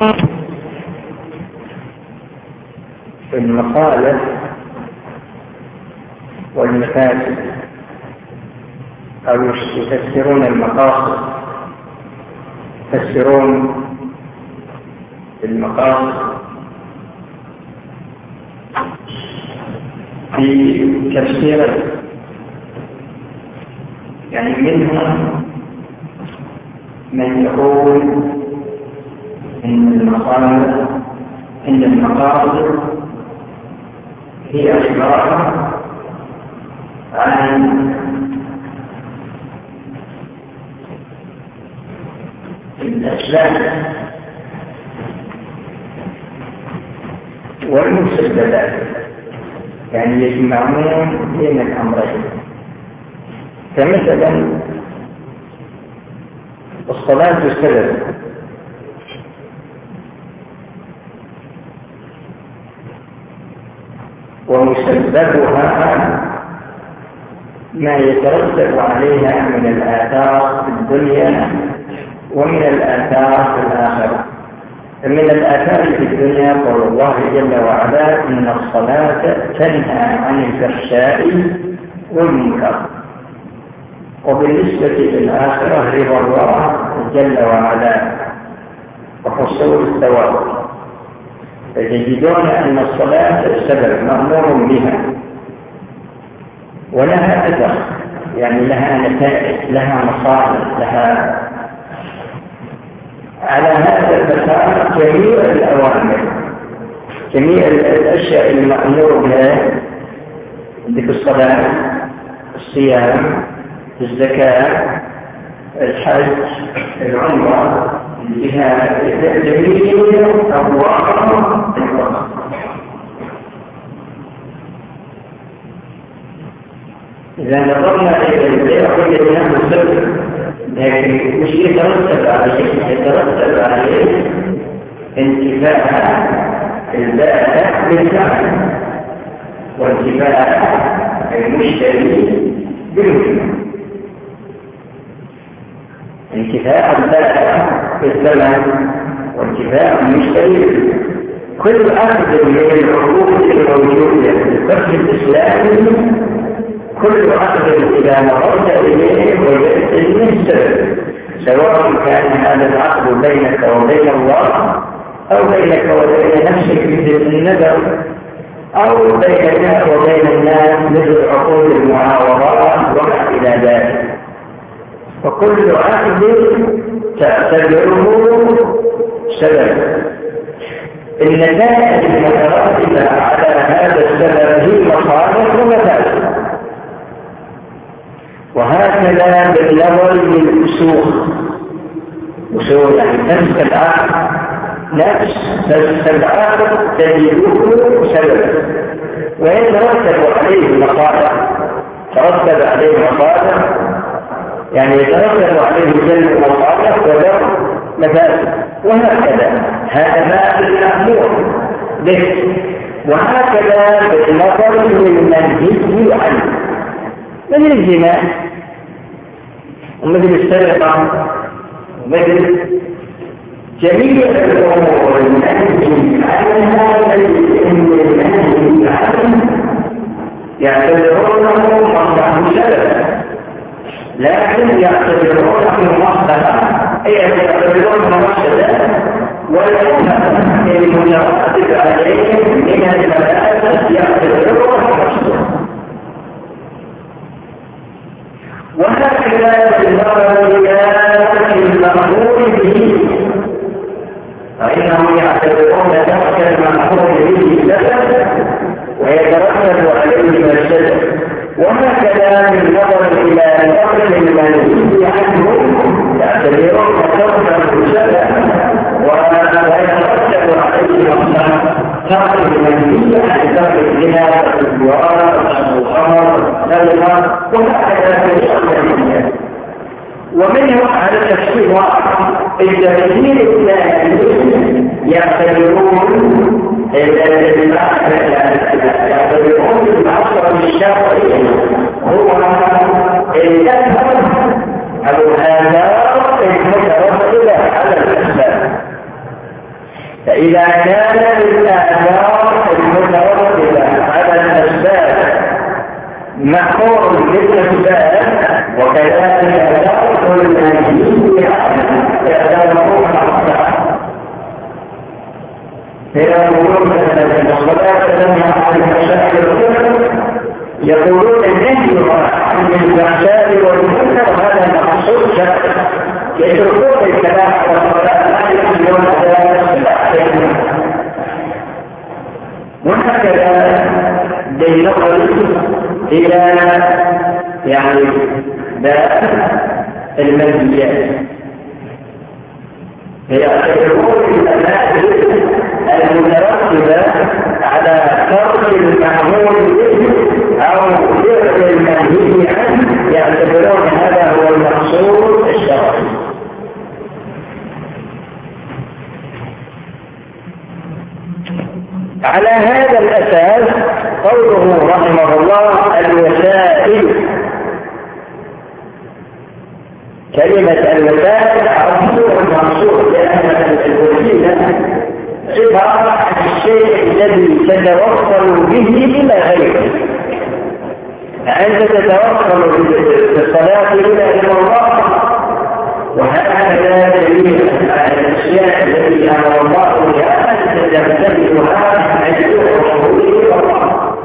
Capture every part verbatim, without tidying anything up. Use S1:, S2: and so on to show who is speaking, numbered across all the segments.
S1: المصالح والمفاسد، أو يفسرون المقاصد، يفسرون المقاصد في تفسير، يعني منهم من يقول إن المصالح إن المقاصد هي عبارة عن الأسباب والمسببات، يعني يجمعون بين الأمرين. فمثلا الصلاة سبب، ومسببها ما يترتب عليها من الآثار في الدنيا ومن الآثار في الآخرة. من الآثار في الدنيا قول الله جل وعلا إن الصلاة تنهى عن الفحشاء والمنكر، وبالنسبة للآخرة رضا الله جل وعلا وحصول الثواب. فتجدون أن الصلاة سبب مأمور بها ولها أثر، يعني لها نتائج، لها مصالح، لها على هذا المسار جميع الأوامر، جميع الأشياء المأمور بها في الصلاة، الصيام، الزكاة، الحج، العمرة، الجهاد، جميع أبواب. إذا نظرنا إلى البيع وجدنا مسبب، لكن مش يترتب عليه، يترتب عليه انتفاع البائع بالفعل وانتفاع المشتري بالمنتج. انتفاع البائع بالثمن وانتفاع المشتري، كل عقد من العقود الموجودة في الفقه الإسلامي، كل عقد إذا نظرت إليه وجدت السبب، سواء كان هذا العقد بينك وبين الله، أو بينك وبين نفسك مثل النذر، أو بينك وبين الناس مثل عقود المعاوضات وما إلى ذلك. فكل عقد تعتبره سبب. النتائج المترتبة على هذا السبب هي مصالح ومفاسد. وهكذا بالنظر للأصول، أصول يعني تنسى العقد نفس تنسى العقد تجده سبب، ويترتب عليه مصالح، ترتب عليه مصالح، يعني يترتب عليه جلب مصالح ودفع مفاسد، وهكذا هذا ما المأمور به. وهكذا بالنظر للمنهي عنه، مثل الزنا ومثل السرقة ومثل جميع الأمور المنهي عنها المنهي عنه يعتبرونه مصلحة سبب، لكن يعتبرونه مصلحة، أي يعتبرونه مفسدة، والمترتب عليه من المفاسد يعتبرونه مفسدة. وهكذا بالنظر إلى المأمور به، فإنهم يعتبرون ترك المأمور به سبب ويترتب عليه مفسدة. وهكذا بالنظر إلى ترك المنهي عنه يعتبرون تركه سبب ويترتب عليه مصلحة. ترك المنهي عن ترك الزنا والزوار والخمر والسرقة وهكذا في الأمثلة. ومنهم على تفسير واحد التفسير الثاني يعتبرون يعتبرون المعصر الشرعي هو الأثر أو الآثار المترتبة على الأسباب. فإذا كان الآثار المترتبة على الأسباب محور بالأسباب وكذلك تأخذ المنهي يعتبرون حقا فيقولون أن الصلاة تنهى عن الفحشاء والمنكر يقولون النهي عن الفحشاء والمنكر هذا مقصود شرعي يتركون الكلام على الصلاة لا يحملون ذلك وهكذا بالنظر إلى يعني باب المنهيات يعتبرون المناهج المترتبة على ترك المعمول به أو فعل المنهي عنه يعتبرون هذا هو المقصود الشرعي. على هذا الأساس قوله رحمه الله الوسائل، كلمة الوسائل عرفوه المقصود لأن الوسيلة عبارة عن الشيء الذي تتوصل به إلى غيره. أنت تتوصل بالصلاة إلى الله وهذا دليل على الأشياء التي أمر الله بها أن تمتلكها عن رسوله الله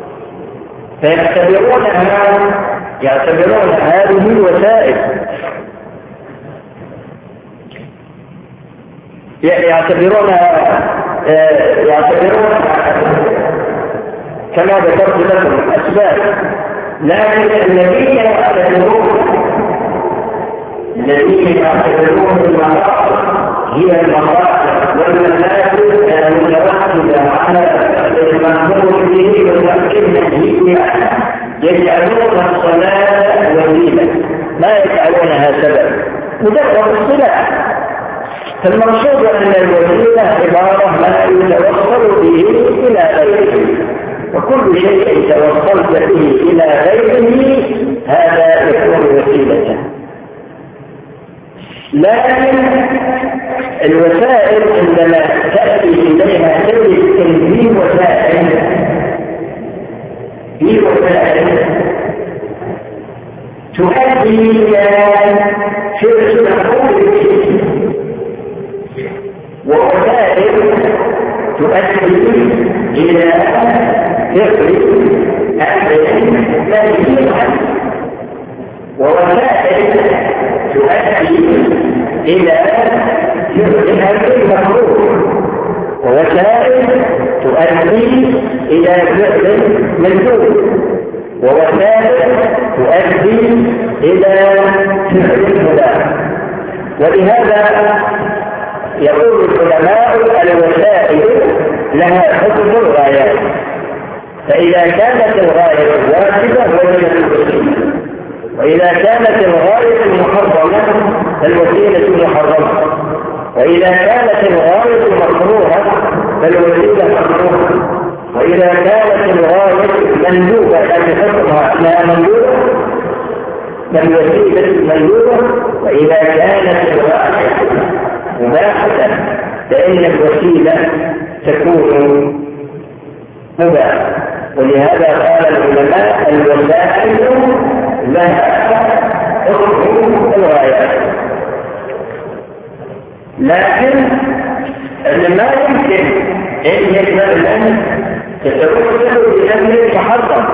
S1: فيعتبرونها يعتبرون هذه الوسائل يعتبرون يعتبرون كما ذكرت لكم أسباب، لكن الذين يعتبرون الذين يعتبرون المقاصد هي المقاصد والمنافذ المترتبة على المأمور به والمنهي عنه يجعلون الصلاة وسيلة ما يجعلونها سبب مجرد الصلاة. فالمقصود أن الوسيلة عبارة ما يتوصل به إلى غيره، وكل شيء توصلت به إلى غيره هذا يكون وسيلة. لكن الوسائل عندما تأتي إليها تجد أن في وسائل في وسائل تؤدي إلى شرك مقبول ووسائل تؤدي إلى فقر أمر منهي عنه، ووسائل تؤدي إلى فعل أمر مكروه، ووسائل تؤدي إلى فعل مندوب، ووسائل تؤدي إلى فعل مباح. ولهذا يقول العلماء الوسائل لها حكم الغايات، فإذا كانت الغاية واجبة وجدت الوسيلة، وإذا كانت الغاية محرمة فالوسيلة محرمة، وإذا كانت الغاية مكروهة فالوسيلة مكروهة، وإذا كانت الغاية مندوبة أن حكمها أنها مندوبة فالوسيلة مندوبة، وإذا كانت الغاية مباحة فإن الوسيلة تكون مباحة. ولهذا قال العلماء الوسائل لها حكم الغايات، لكن ما يمكن أن يجمل أن تتوسل بأمر محرم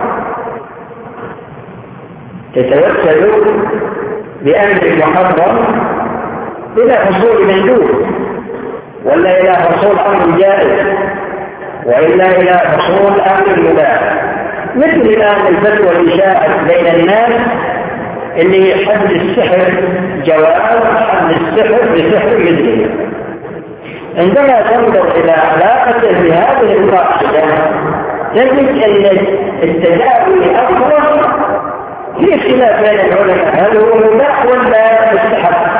S1: تتوسل بأمر محرم إلى حصول مندوب، ولا إلى حصول أمر جائز، وإلا إلى حصول أمر مباح. مثل الآن الفتوى اللي شاءت بين الناس اللي حد السحر جواز حد السحر بسحر مثله. عندما تنظر إلى علاقته بهذه القاعدة تجد أن التداوي أفضل في خلاف بين العلماء هل هو مباح ولا مستحب،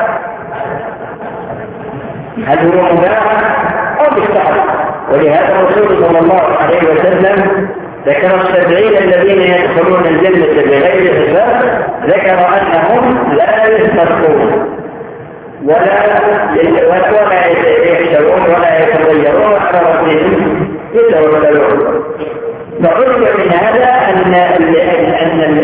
S1: هل هو مباح أو مستحب. ولهذا الرسول صلى الله عليه وسلم ذكر السبعين الذين يدخلون الجنة بغير حساب، ذكر أنهم لا يسترقون ولا ولا يحشرون ولا يتغيرون على ربهم يتوكلون. فعلم من هذا أن أن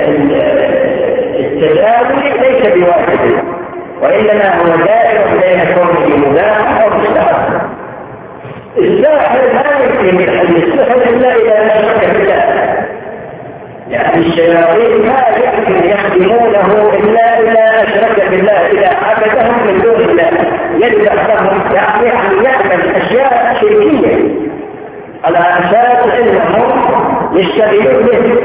S1: التداوي ليس بواجب، وإنما هو دائر بين كونه مباح أو مستحب. الساحر لا يمكن يحل السحر إلا إذا أشرك بالله، يعني الشياطين ما يمكن يخدمونه إلا إذا أشرك بالله، إذا عبدهم من دون الله يذبح لهم، يعني يعمل أشياء شركية على أساس أنهم يشتغلون به.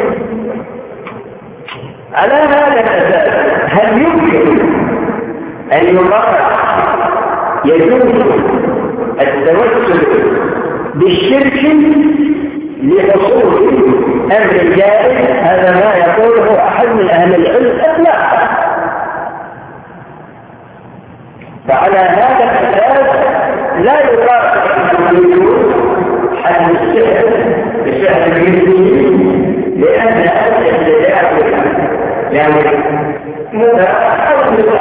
S1: على هذا الأساس هل يمكن أن يقال يجوز التوسل بالشرك لحصول أمر جائز؟ هذا ما يقوله أحد من أهل العلم إطلاقا. فعلى هذا الأساس لا يقال حد السحر بسحر المسلمين، لأن هذا يعني متأخذ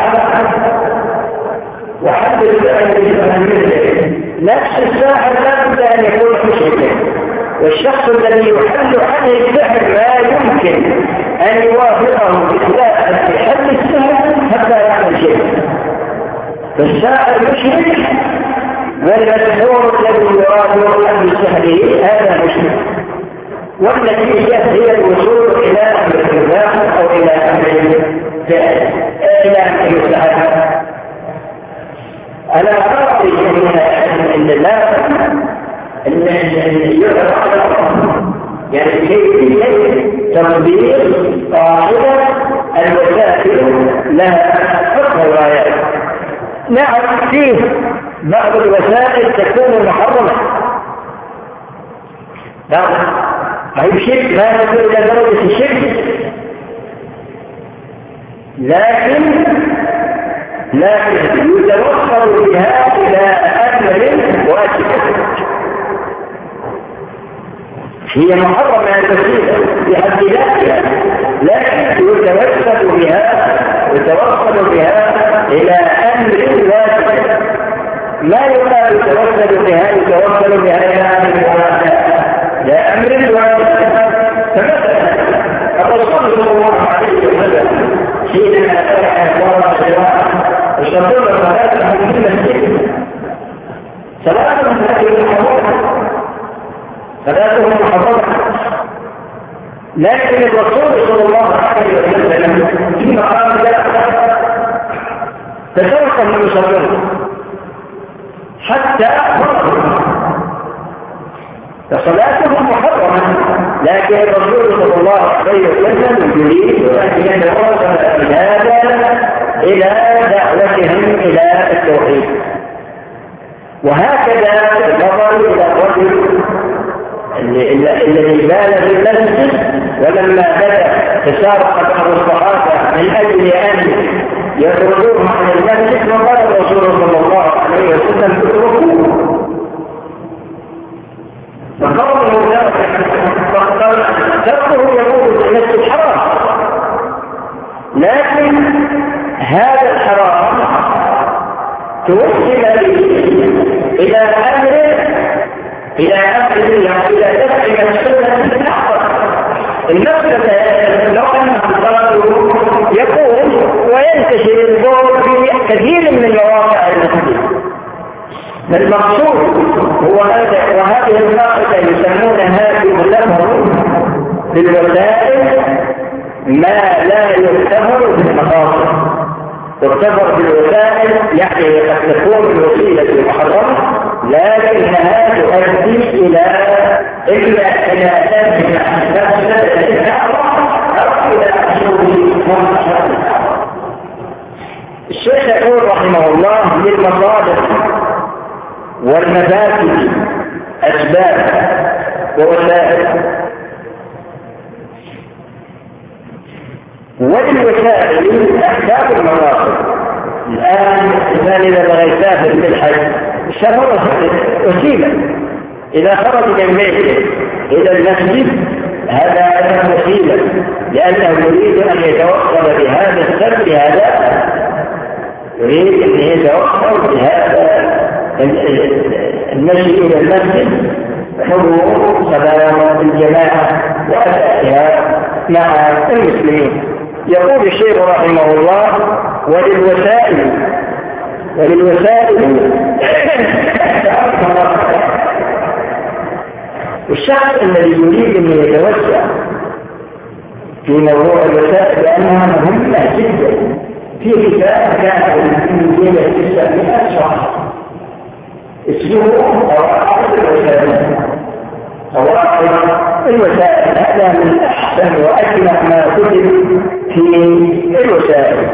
S1: وحد السحر المسلمين. نفس الساحر لا بد أن يكون مشركا، والشخص الذي يحل عنه السحر لا يمكن أن يوافقه بخلاف في حل السحر حتى يعمل شيء. فالساحر مشرك، والمسحور الذي يراد حل سحره هذا مشرك، والنتيجة هي الوصول إلى أمر الإباحة أو إلى أمر جائز إلى أمر السحر. على فرض أن لا أن يعرف يعني كيفية تطبيق قاعدة الوسائل لها حكم الغايات. نعم فيه بعض الوسائل تكون محرمة، ما هي شرك، ما نقول إلى درجة الشرك، لكن لكن يتوصل بها إلى أمر واجب. هي محرمة تفصيلا بحد ذاتها، لكن يتوصل بها يتوصل بها إلى أمر واجب. ما يقال يتوصل بها يتوصل بها إلى أمر واجب، لا أمر واجب. فمثلا الرسول صلى الله عليه وسلم حينما فتح الله الجواب وشرط صلاة من المسجد، صلاة هذه محرمة، صلاته محرمة، لكن الرسول صلى الله عليه وسلم في مقام ذلك تترك من يصلون حتى فصلاته محرمة، لكن الرسول صلى الله عليه وسلم يريد أن يتوصل بهذا إلى دعوتهم إلى التوحيد. وهكذا نظر إلى الرجل الذي بال في المسجد، ولما بدأ تسارق بعض الصحابة من أجل أن يخرجوهم عن المسجد، وقال الرسول صلى الله عليه وسلم اتركوه، فقوله تركه يقول في المسجد الحرام، لكن هذا الحرام توصل إلى أمر إلى أمر إلى دفع مفسدة المفسدة. لو أنه يقول وينتشر البول في كثير من مواقع المسجد، المقصود هو هذا. وهذه القاعدة يسمونها يغتفر بالوسائل ما لا يغتفر بالمقاصد. يغتفر بالوسائل يعني قد تكون الوسيلة محرمة، لكنها تؤدي إلى إلا إلى الشيخ يقول رحمه الله: للمصادر والمفاسد أسباب ووسائل، وللوسائل أسباب المقاصد. الآن الإنسان إذا بغى يسافر في الحج، السفر وسيلة. إذا خرج من بيته إلى المسجد هذا أيضا وسيلة، لأنه يريد أن يتوصل بهذا السفر بهذا يريد أن يتوفر بهذا المشي إلى المسجد حضور صلاة الجماعة وأدائها مع المسلمين. يقول الشيخ رحمه الله: وللوسائل وللوسائل والشخص الذي يريد أن يتوسع في موضوع الوسائل لأنها مهمة جدا. في كتاب كان في جيلة تسعمائة شخص اسمه قواعد الوسائل. قواعد الوسائل هذا من أحسن وأجمع ما كتب في الوسائل.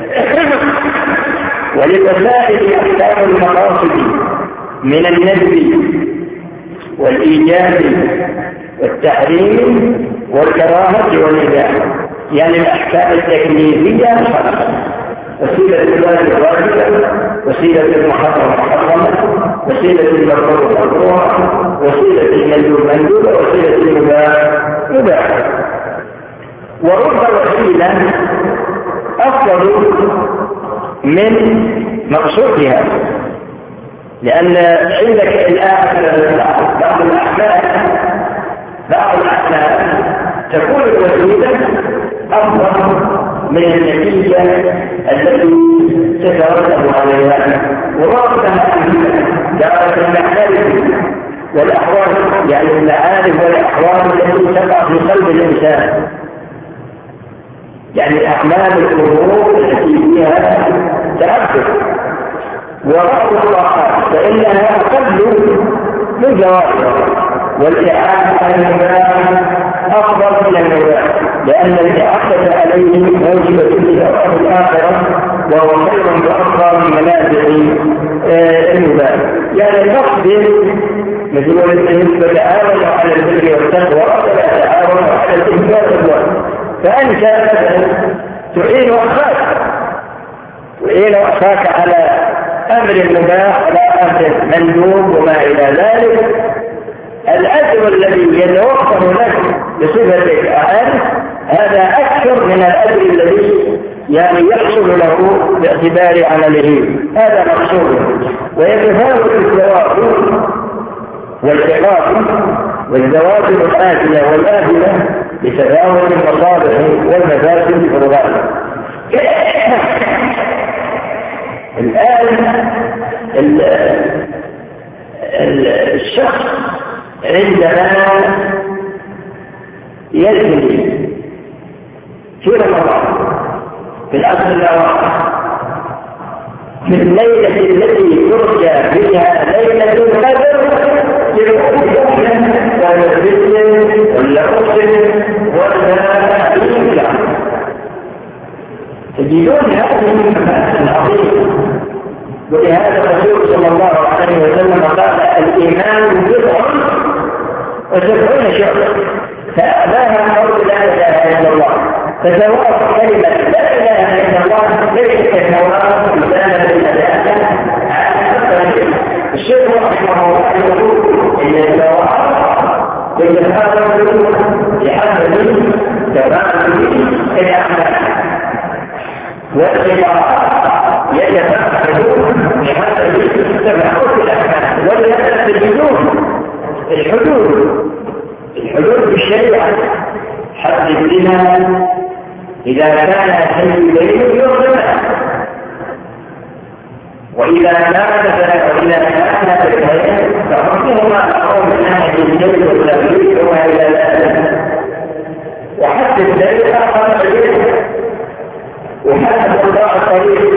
S1: وللوسائل أحكام المقاصد من الندب والإيجاب والتحريم والكراهة والإباحة، يعني الأحكام التكليفية خمسة: وسيلة الواجب واجبة، وسيلة المحرم محرمة، وسيلة المكروه مكروه، وسيلة المندوب مندوبة، وسيلة المباح مباح. ورب وسيلة أفضل من مقصودها، لأن عندك الآن بعض الأحكام بعض الأحكام تكون الوسيلة أفضل من النتيجة التي تترتب عليها. ورابطها دارة المعارف والأحوال، يعني المعارف والأحوال التي تقع في قلب الإنسان، يعني أعمال الأمور التي فيها تأثر. ورأس الطاعات فإنها أقل من جوابها، والإعانة على المباح أفضل من المباح، لأن الإعانة عليه موجبة في ثواب الآخرة، وهو خير وأفضل من منازع المباح. يعني النقد مثل الإنسان يتعاون على البر والتقوى ولا يتعاون على الإثم والعدوان. فأنت تعين أخاك تعين أخاك على أمر مباح على أمر مندوب وما إلى ذلك، الأجر الذي يتوفر لك بصفتك أعلى هذا أكثر من الأجر الذي يعني يحصل له باعتبار عمله. هذا مقصود. ويتفاوت الثواب والعقاب والزواج الآجلة والآجلة بتفاوت المصالح والمفاسد في الغالب. الآن الشخص عندما يزني في رمضان في العصر الأواخر في الليلة التي ترجى فيها ليلة القدر ولا الرجل ولا أسر ولا إنجا، تجدون هذه المفاسد العظيمة. ولهذا الرسول صلى الله عليه وسلم قال: الإيمان بضع وسبعون شعبة، فأباها قول لا إله إلا الله. فثواب كلمة لا إله إلا الله ليس كثواب إنسان بالأداء. الشيخ رحمه الله يقول إن الثواب يتفاوت بحسب تفاوت الأعمال، والخطاب يتفاوت بحسب تفاوت الأعمال. ولهذا تجدون الحدود الحدود في الشريعة: حد الزنا إذا كان حي الليل يرجم، وإذا كان وإذا كان بالليل فحكمهما أقوم من ناحية الليل والتبليغ وما إلى ذلك. وحد الليل أقام الليل، وحد قضاء الطريق،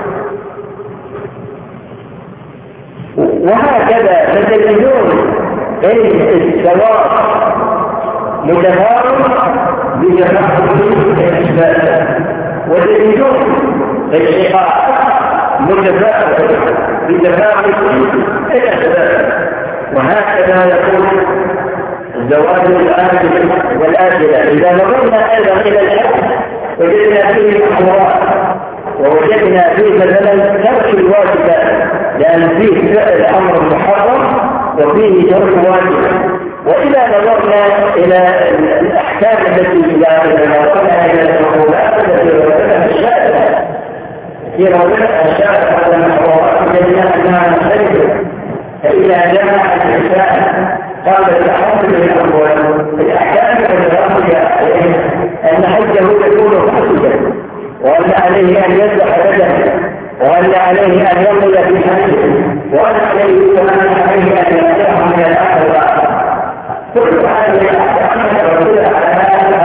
S1: وهكذا. فتجدون ان الثواب متفاوت بتفاوت الاسباب، وتجدون العقاب متفاوت بتفاوت الاسباب. وهكذا يكون الزواج الآجل والآجلة. إذا نظرنا أيضا إلى الحج وجدنا فيه الأموال، ووجدنا فيه مثلا ترك الواجبات، لأن فيه فعل أمر محرم وفيه ترك واجب. وإذا نظرنا إلى الأحكام التي إذا نظرنا إلى العقوبات التي وجدها الشارع في رابعة أشار على محورات جميعا أنها مختلفة. فإذا جمع الإنسان قال التحصل الأول الأحكام الرابعة أن حجه يكون فاسدا، وأن عليه أن يذبح بدنه، وأن عليه أن يمضي في حجه، وأن عليه وأن عليه أن يأتيه من الآخرة. كل هذه الأحكام الرابعة.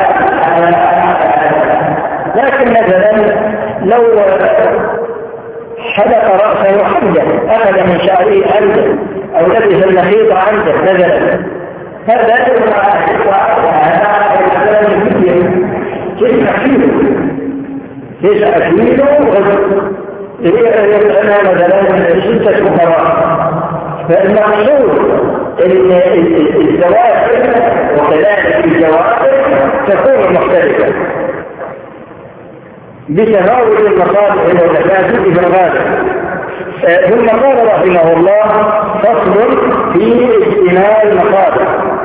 S1: لكن مثلا لو حلق رأسه حمدا، أخذ من شعره حمدا، أو لبس المخيط عنده مثلا، هذا تسع كيلو تسع كيلو يطعمها مثلا ستة فقراء. فالمقصود ان الزواج وكذلك الجوائز تكون مختلفة بتفاوت المصالح والمفاسد في الغالب. ثم قال رحمه الله: فصل في اجتماع المصالح.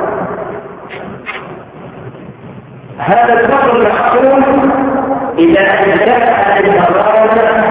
S1: هذا الفصل محصور إذا انتهى المصالح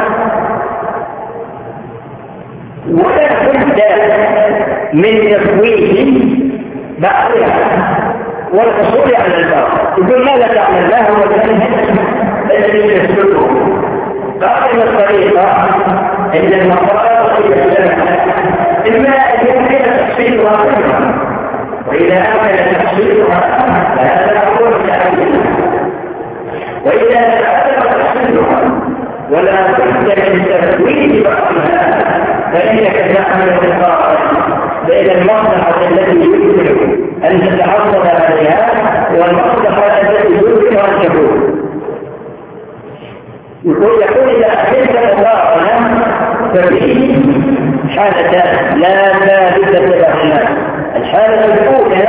S1: ولا بد من تفويت بعضها والحصول على الباطل. يقول: ماذا تعمل؟ ما هو الذي يسلكه؟ قال: الطريقة عند المصالح إما أن يمكن تحصيلها كلها، وإذا أمكن تحصيلها فهذا هو التعليم، وإذا أمكن تحصيلها ولا بد من تفويت بعضها فإنك تعمل بالقاعدة بين المصلحة التي يمكن أن تتحصل عليها والمصلحة التي يمكن أن تكون. يقول يقول إذا أحبت المقارنة ففيه حالتان لا ثالثة لهما. الحالة الأولى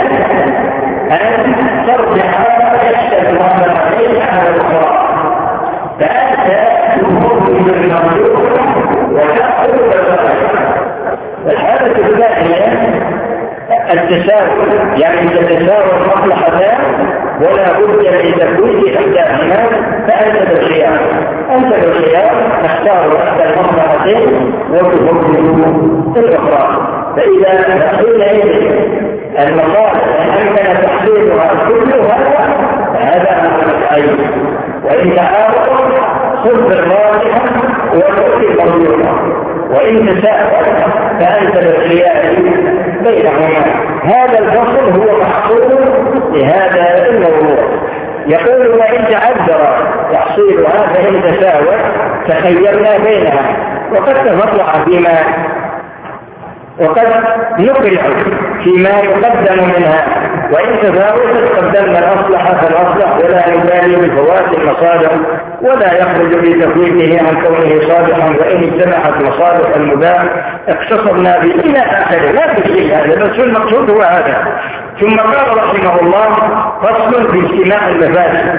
S1: أن ترجع تشتغل المصلحتين على الأخرى، فأنت تمر بالمرجوح وتأخذ بالرأي. الحالة الثانية التساوي، يعني تتساوى المصلحتان ولا بد من تفويت احداهما، فانت بالخيار انت بالخيار تختار احدى المصلحتين وتفوت الاخرى. فاذا تحصيل المصالح امكن تحصيلها كلها فهذا امر العين، وان تعارض خذ بالراجحه وتؤتي المرجوحه، وان تساءل فانت بالخيار بينهما. هذا الفصل هو محصول لهذا الموضوع. يقول: وإن تعذر تحصيلها فإن تساوت تخيرنا بينها، وقد تفضل فيما وقد نقرع فيما يقدم منها، وإن تفاوتت قدمنا الأصلح فالأصلح ولا نبالي بفوات المصالح ولا يخرج بتفويته عن كونه صالحا، وإن اجتمعت مصالح المباح اقتصرنا به إلى آخره. لا تشريك هذا، بس المقصود هو هذا. ثم قال رحمه الله: فصل في اجتماع المفاسد.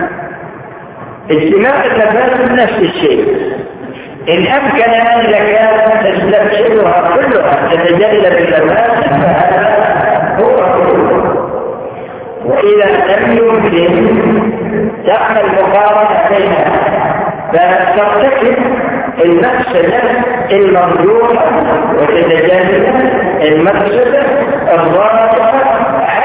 S1: اجتماع المفاسد نفس الشيء، إن أمكن أنك تستبشرها كلها تتجلى بالمفاسد فهذا هو كله، وإذا لم يمكن تعمل مقارنة بينها فترتكب المفسدة المرجوحة وتتجنب المفسدة الراجحة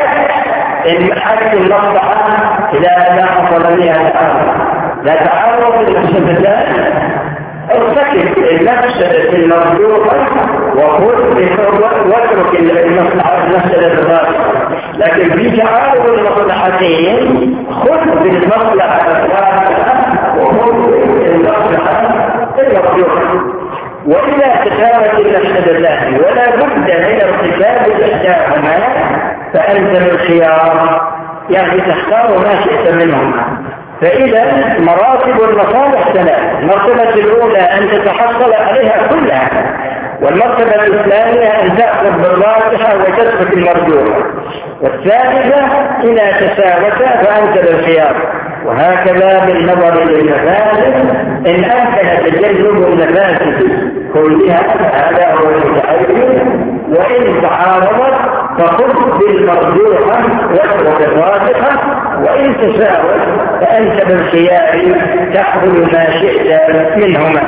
S1: حتى المصلحة إذا لا حصل بها الآخر. لا تعرض للمفسدتان، ارتكب المفسدة المرجوحة وخذ واترك المصلحة المفسدة الراجحة. لكن في تعارض المصلحتين خذ بالمصلحة الراجحة وخذ بالمصلحة المرجوحة. وإذا تساوت المفسدتان ولا بد من ارتكاب إحداهما فأنت بالخيار، يعني تختار ما شئت منهما. فإذا مراتب المصالح ثلاث: المرتبة الأولى أن تتحصل عليها كلها، والمرتبة الثانية أن تأخذ بالراجحة وتترك المرجوحة، والثالثة إذا تساوتا فأنت بالخيار. وهكذا بالنظر للمفاسد، إن أمكن تجنب المفاسد كلها هذا هو المتعين، وإن تعارضت فخذ بالمرجوحة واترك الراجحة، وإن متساوٍ فأنت بالخيار تأخذ ما شئت منهما.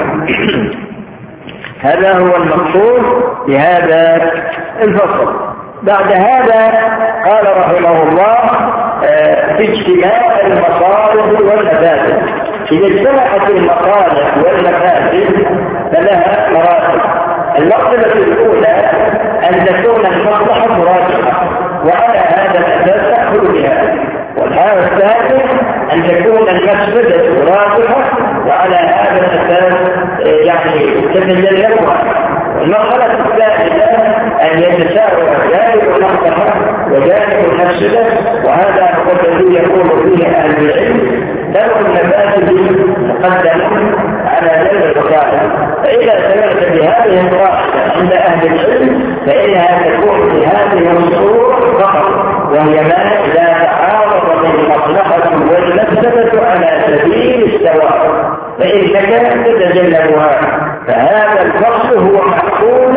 S1: هذا هو المقصود بهذا الفصل. بعد هذا قال رحمه الله في اجتماع المصالح والمفاسد. إذا اجتمعت المصالح والمفاسد فلها مراتب. المرتبة الأولى أن تكون المصلحة راجحة وعلى هذا الأساس تأخذ بها، والحالة الثانية أن تكون المفسدة راجحة وعلى هذا الأساس يعني تتجنبها. المرحلة الثالثة أن يتساوى جانب المصلحة وجانب المفسدة، وهذا هو الذي يقول فيه أهل العلم درء المفاسد مقدم على جلب المصالح. فإذا سمعت بهذه القاعدة عند أهل العلم فإنها تكون في هذه الصورة فقط، وهي ما إذا تعارض المصلحة والمفسدة على سبيل السواء فإنك تتجنبها. فهذا الفصل هو معقول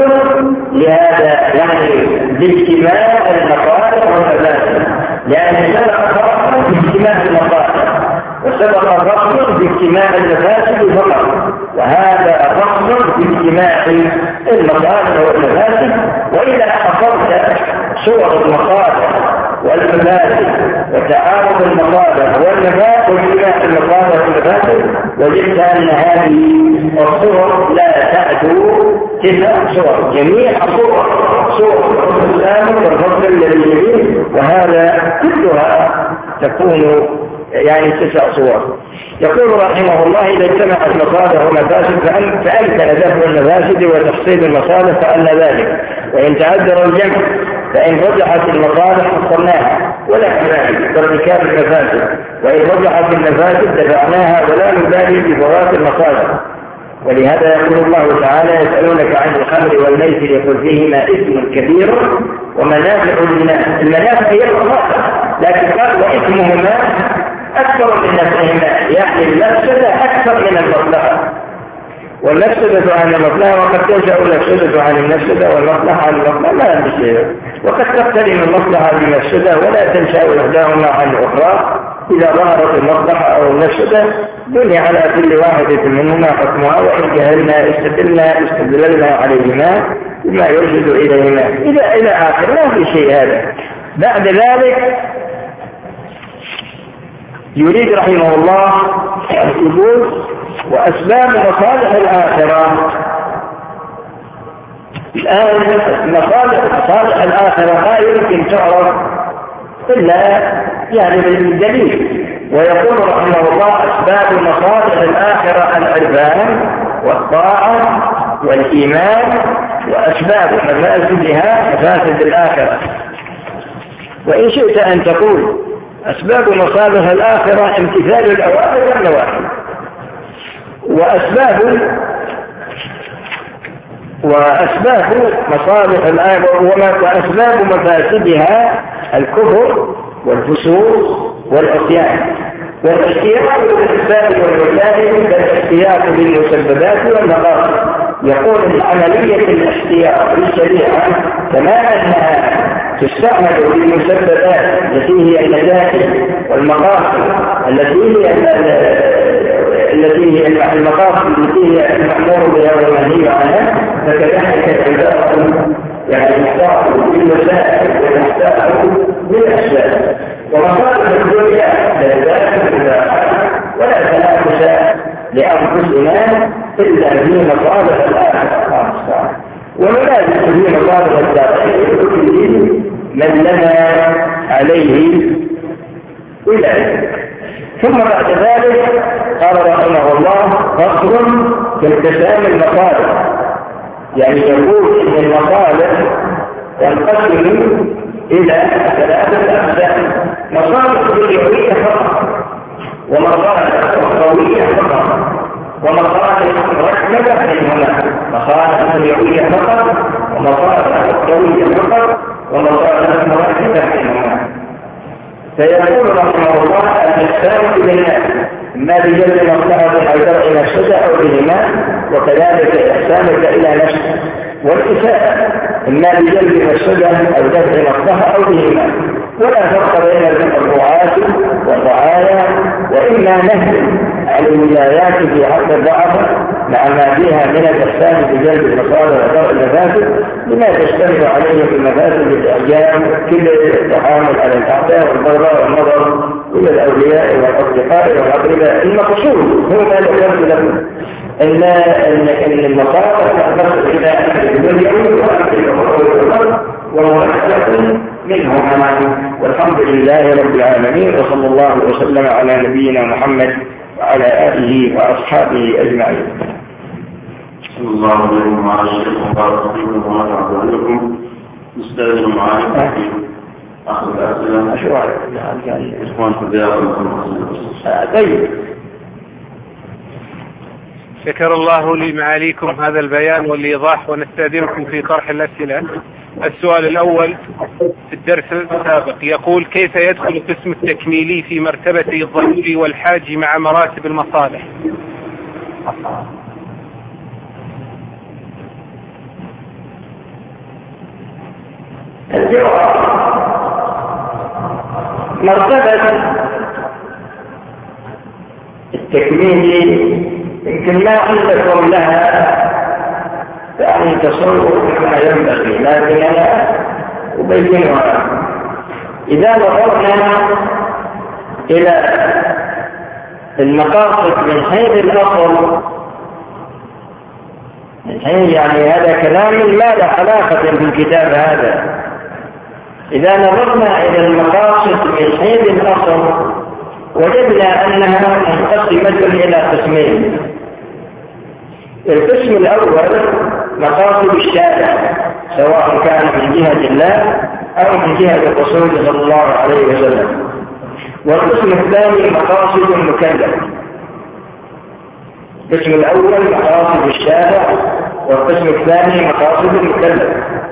S1: لهذا يعني باجتماع المصالح والمفاسد، لأن سبق فصل باجتماع المصالح وسبق فصل باجتماع المفاسد فقط، وهذا فصل باجتماع المصالح والمفاسد. وإذا أخذت صور المصالح والمفاسد وتعارض المصالح والمفاسد واجتماع المصالح والمفاسد وجدت أن هذه الصور لا تعدو تسع صور، جميع صور صور الإسلام والفضل الذي يليه، وهذا كلها تكون يعني تسع صور. يقول رحمه الله إذا اجتمعت مصالح ومفاسد فأمكن دفع المفاسد وتحصيل المصالح فأن ذلك، وإن تعذر الجمع فإن رجحت المصالح حصلناها ولا نبالي بارتكاب المفاسد، وإن رجحت المفاسد دفعناها ولا نبالي بفوات المصالح. ولهذا يقول الله تعالى يسألونك عن الخمر والميسر يقول فيهما إثم كبير ومنافع للناس. المنافع هي المصالح، لكن قال وإثمهما أكثر من نفعهما، يعني المفسدة أكثر من المصلحة، والمفسدة عن المصلحة وقد تنشأ المفسدة عن المفسدة والمصلحة عن المصلحة لا بشيء، وقد تقترن المصلحة بمفسدة ولا تنشأ إحداهما عن الأخرى. إذا ظهرت المصلحة أو المفسدة بني على كل واحدة منهما حكمها، وإن جهلنا استدلنا استدللنا عليهما بما يرشد إليهما إلى إلى آخر. لا في شيء هذا. بعد ذلك يريد رحمه الله يقول وأسباب مصالح الآخرة. الآن مصالح مصالح الآخرة لا يمكن تعرف إلا يعني بالدليل. ويقول رحمه الله أسباب مصالح الآخرة العرفان والطاعة والإيمان، وأسباب مفاسدها مفاسد الآخرة. وإن شئت أن تقول أسباب مصالح الآخرة امتثال الأوامر والنواهي، وأسباب وأسباب مصالح الآخرة وأسباب مفاسدها الكفر والفسوق والعصيان. والاحتياط للأسباب والوسائل كالاحتياط للمسببات والمقاصد. يقول العملية الاحتياط للشريعة كما أنها تستعمل للمسببات التي هي النتائج والمقاصد التي هي التي هي المقاصد التي هي المأمور بها والمنهي عنها، فكذلك العبادة يعني تحتاج للوسائل وتحتاج للأسباب. ومصالح الدنيا لذات ولا تنافس لأنفسنا إلا في مصالح الآخرة، ونلازم في مصالح الدارين من لنا عليه أولئك. ثم بعد ذلك قال رحمه الله فصل في انقسام المصالح، يعني يقول ان المصالح تنقسم الى ثلاثه اقسام: مصالح دنيويه فقط، ومصالح اخرويه فقط، ومصالح مركبه بينهما. مصالح دنيويه فقط ومصالح اخرويه فقط ومصالح مركبه بينهما. فيقول رحمه الله الإحسان بالناس ما بجلب مصلحة أو درء مفسدة أو بهما، وكذلك إحسانك إلى نفسك، والإساءة إما بجلب مفسدة أو درء مصلحة أو بهما. ولا فرق بين المقطوعات والرعاية، وإما نهي عن الولايات في حق الضعف مع ما فيها من الإحسان بجلب المصالح ودرء المفاسد بما تشتمل عليه في مفاسد الإعجام كل التحامل على الأعداء والضراء والنظر إلى الأولياء والأصدقاء والأقرباء. المقصود هو ما ذكرت لكم إن إن المصالح تصل إلى أهل الدنيا وأهل ومرحلة منهم. والحمد لله رب العالمين، وصلى الله وسلم على نبينا محمد وعلى آله وأصحابه أجمعين.
S2: صلى الله عليه وعلى الشيخ وبارك فيكم ونفع بكم. نستأذن معاكم في أخذ الأسئلة.
S1: أشرع
S2: إخوان فضيلة.
S1: طيب.
S3: شكر الله لمعاليكم هذا البيان والإيضاح، ونستأذنكم في طرح الأسئلة. السؤال الأول في الدرس السابق يقول: كيف يدخل قسم التكميلي في مرتبة الضروري والحاج مع مراتب المصالح؟
S1: الجواب: مرتبة التكميلي يمكن ما عندكم لها يعني تصور كما ينبغي، لكن أنا أبينها. إذا نظرنا إلى المقاصد من حيث الأصل، من حيث يعني هذا كلام ما له علاقة بالكتاب هذا. إذا نظرنا إلى المقاصد من حيث الأصل وجدنا أنها منقسمة إلى قسمين. القسم الأول مقاصد الشارع، سواء كان من جهة الله أو من جهة الرسول صلى الله عليه وسلم. والقسم الثاني مقاصد المكلف. القسم الأول مقاصد الشارع، والقسم الثاني مقاصد المكلف.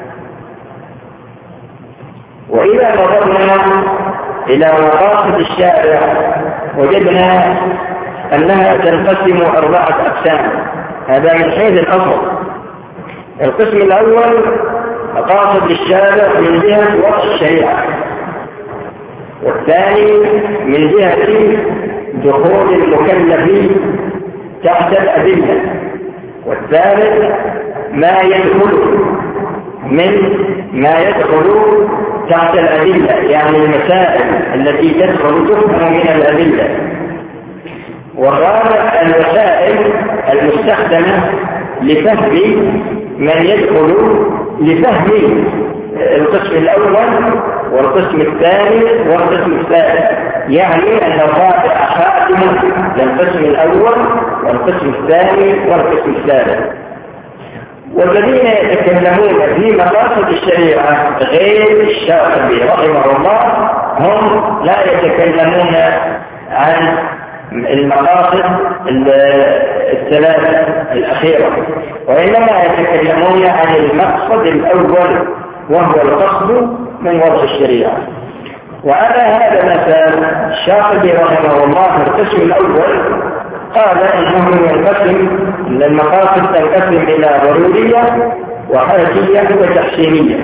S1: وإذا نظرنا إلى مقاصد الشارع وجدنا أنها تنقسم أربعة أقسام. هذا من حيث الأصل. القسم الأول مقاصد الشارع من جهة وضع الشريعة، والثاني من جهة دخول المكلف تحت الأدلة، والثالث ما يدخل من ما يدخل تحت الأدلة، يعني المسائل التي تدخل تفهم من الأدلة، والرابع الوسائل المستخدمة لفهم من يدخل لفهم القسم الأول والقسم الثاني والقسم الثالث. يعني أن الرابع خاتم للقسم الأول والقسم الثاني والقسم الثالث. والذين يتكلمون في مقاصد الشريعة غير الشافعي رحمه الله هم لا يتكلمون عن المقاصد الثلاثة الأخيرة، وإنما يتكلمون عن المقصد الأول وهو القصد من وضع الشريعة. وعلى هذا المثال الشافعي رحمه الله في القسم الأول قال إنه ينقسم أن المقاصد تنقسم إلى ضرورية وحاجية وتحسينية.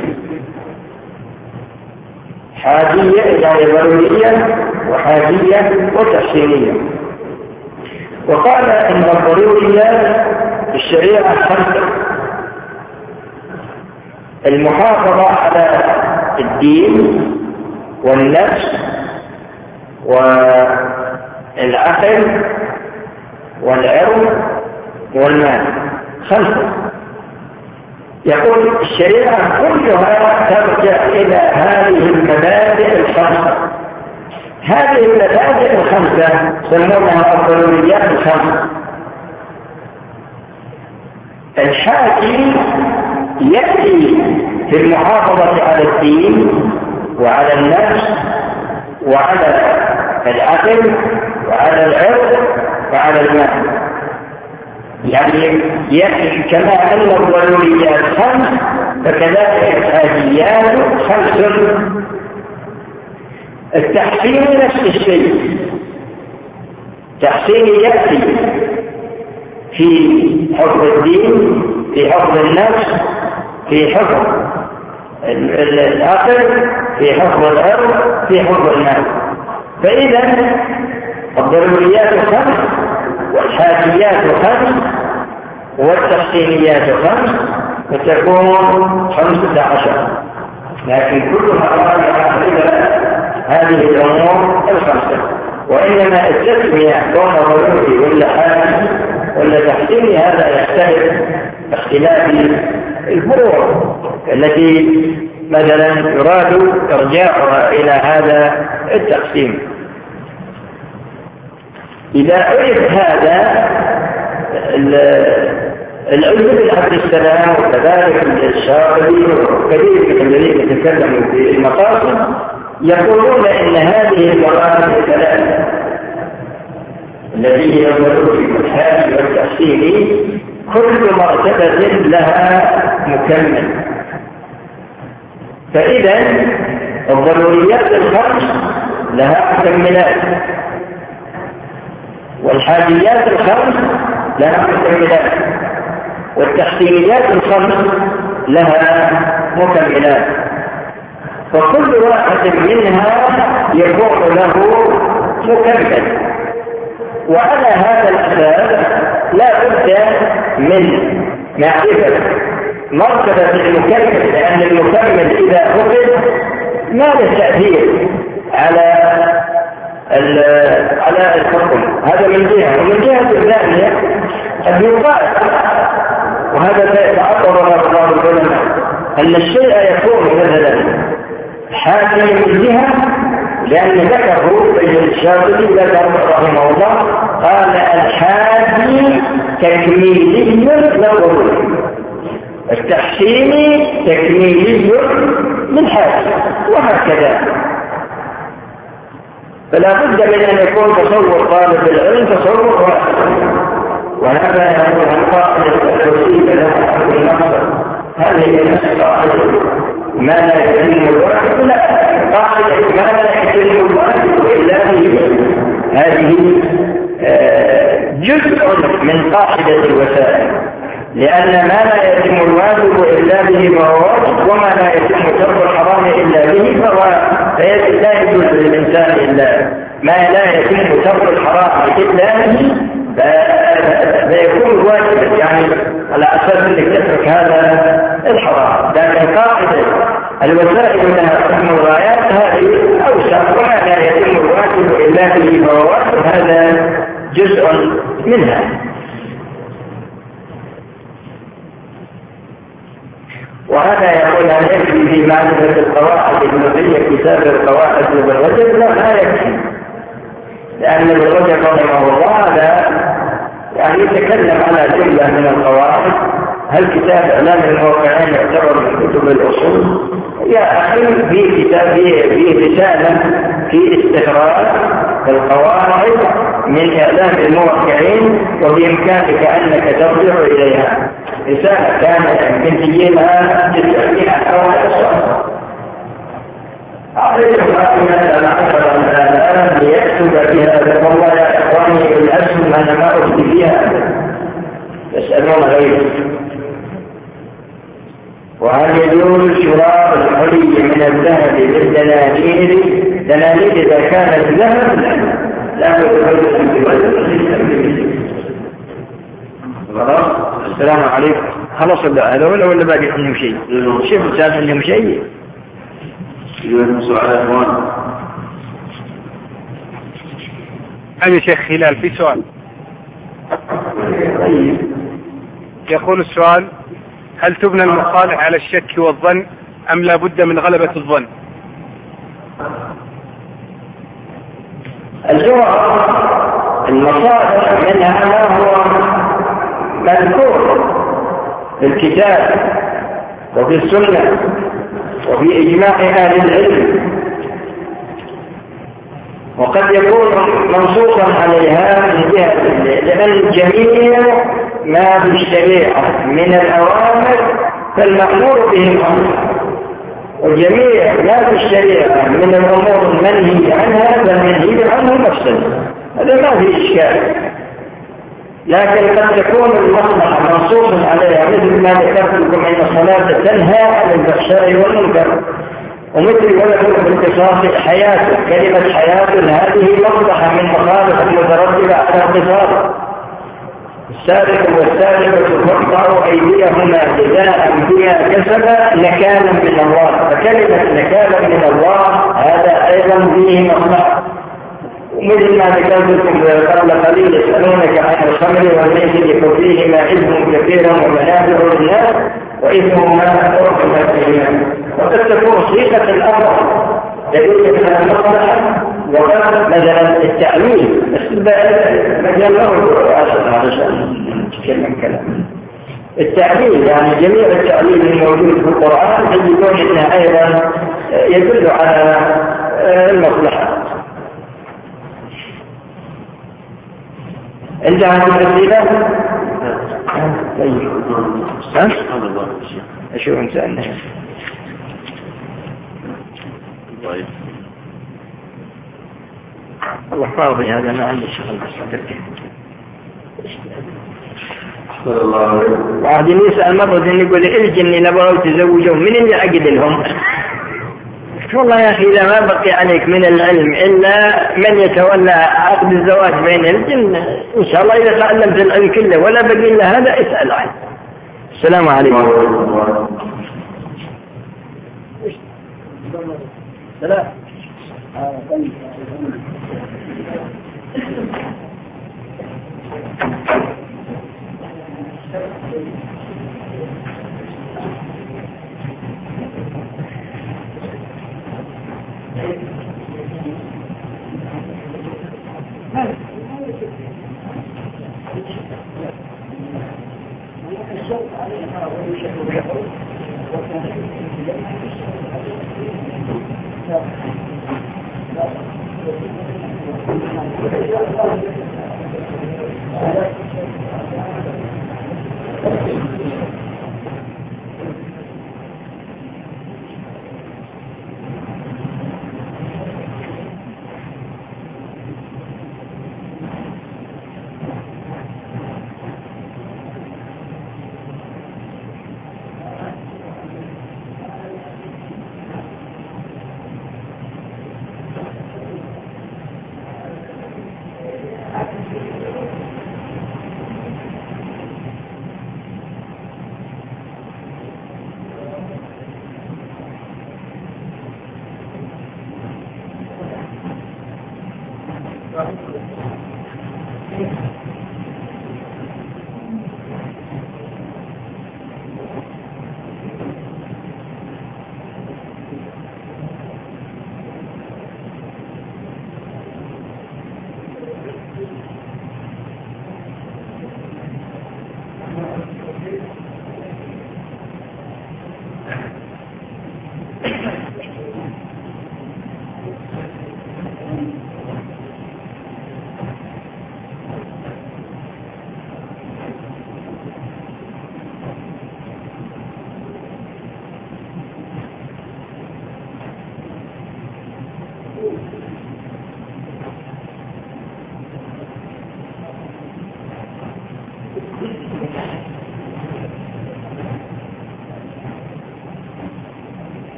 S1: حاجية إلى ضرورية وحاجية وتحسينية. وقال إن الضروريات في الشريعة خمسة: المحافظة على الدين والنفس والعقل والعرض والمال، خمسة. يقول الشريعة كلها ترجع إلى هذه المبادئ الخمسة. هذه المبادئ الخمسة سمونها الضروريات الخمسة. الحاكم يأتي في المحافظة على الدين وعلى النفس وعلى العقل وعلى العرض وعلى المال. يعني يعني كما أن الضروريات خمس فكذلك الحاجيات خمس. التحسين نفس الشيء. التحسين يأتي في حفظ الدين، في حفظ النفس، في حفظ العقل، في حفظ العرض، في حفظ المال. فإذا الضروريات خمس، والحاجيات خمس، والتحسينيات خمس، فتكون خمسة عشر، لكن كلها راجعة إلى هذه الأمور الخمسة. وإنما التسمية كون ضروري ولا حاجي ولا تحسيني هذا يختلف اختلاف الفروع التي مثلا يراد إرجاعها إلى هذا التقسيم. إذا عرف هذا العلم بن عبد السلام وكذلك الشاطبي وكثير من الذين يتكلموا في المقاصد يقولون إن هذه المقاصد الثلاثة التي هي الضروري والحاجي والتحسيني كل مرتبة لها مكمل. فإذا الضروريات الخمس لها مكملات، والحاجيات الخمس لها مكملات، والتحسينيات الخمس لها مكملات، فكل واحد منها يكون له مكمل. وعلى هذا الأساس لا بد من معرفة مرتبة المكمل، لأن المكمل إذا فقد ما له تأثير على على الحكم. هذا من جهة. ومن جهة الثانية قد يقال، وهذا سيتعطر بعض العلماء، أن الشيء يكون مثلا حاكم من جهة، لأن ذكره بين الشاطبي ذكر رحمه الله قال الحاكم تكميلي للضروري، التحسيني تكميلي للحاكم، وهكذا. فلا بد من أن يكون تصور طالب العلم تصور واحد، وهذا يقول عن قاعدة الوسيلة لها حق المقصد. هذه القاعدة ما لا يتم الواحد، لا قاعدة ما لا يتم الواحد إلا به. هذه جزء من قاعدة الوسائل، لأن ما لا يتم الواجب إلا به فهو واجب، وما لا يتم ترك الحرام إلا به فهو لا يجوز للإنسان إلا ما لا يتم ترك الحرام إلا به فيكون واجبا، يعني على أساس أنك تترك هذا الحرام. لكن قاعدة الوسائل لها حكم الغايات هذه أوسع، وما لا يتم الواجب إلا به فهو واجب، هذا جزء منها. وهذا يقول أن يكفي في معرفة القواعد الفقهية كتاب القواعد ابن رجب؟ لا، لا يكفي، لأن ابن رجب رحمه الله هذا يعني يتكلم على جملة من القواعد. هل كتاب إعلام الموقعين يعتبر من كتب الأصول؟ يا أخي في كتاب في رسالة في استخراج القواعد من إعلام الموقعين، وبإمكانك أنك ترجع إليها. رسالة كانت يمكن تجيبها تسعين أو أكثر. أعطيت الحاكمة العشرة الآن ليكتب بها، والله يا إخواني بالأسهم أنا ما أكتب فيها، يسألون غيري. وهل يجوز شراء الحلي من الذهب للدنانير؟ دنانير إذا كانت ذهب لا يجوز. خلاص، السلام عليكم. خلاص هذا ولا ولا باقي عندهم شيء؟ شوف السادس عندهم شيء.
S3: هذا شيخ هلال في سؤال. يقول السؤال: هل تبنى المصالح على الشك والظن أم لا بد من غلبة الظن؟
S1: الجواب المصالح منها ما هو مذكور في الكتاب وفي السنة وفي إجماع أهل العلم، وقد يكون منصوصا عليها من جهة، لأن جميع ما في الشريعة من الأوامر فالمأمور به الأمر، وجميع ما في الشريعة من الأمور المنهي عنها فالمنهي عنه مفسد. هذا ما في إشكال، لكن قد تكون المصلحة منصوصا عليها، مثل ما ذكرت لكم أن الصلاة تنهى عن الفحشاء والمنكر، ومثل ولد بالقصاص حياته، كلمة حياته هذه مصلحة من مصالح المترتبة على القصاص. السارق والسارقة فاقطعوا أيديهما جزاء بما كسبا نكالا من الله، فكلمة نكالا من الله هذا أيضا فيه مصلحة. ومثل ما ذكرت لكم قبل قليل يسألونك عن الخمر والميسر فيهما إثم كثير ومنافع للناس وإثمهما حرمت بهما، وقد تكون صيغة الأمر يدل على المصلحة وقد مثلا التعليل مجال له علشان نتكلم كلام التعليل، يعني جميع التعليل الموجود في القرآن يجدون أنه أيضا يدل على المصلحة. عند هذه الأسئلة طيب ها؟ أشوف إنسان
S2: طيب
S1: الله فاضي هذا ما عندي شغل بس واحد يسأل مرة يقول الجن نبغوا تزوجوا من اللي عقد لهم؟ والله يا أخي إذا ما بقي عليك من العلم إلا من يتولى عقد الزواج بين الجن إن شاء الله إذا تعلمت العلم كله ولا بقي إلا هذا اسأل عنه. السلام عليكم. لا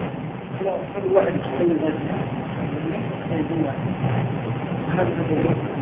S4: واحد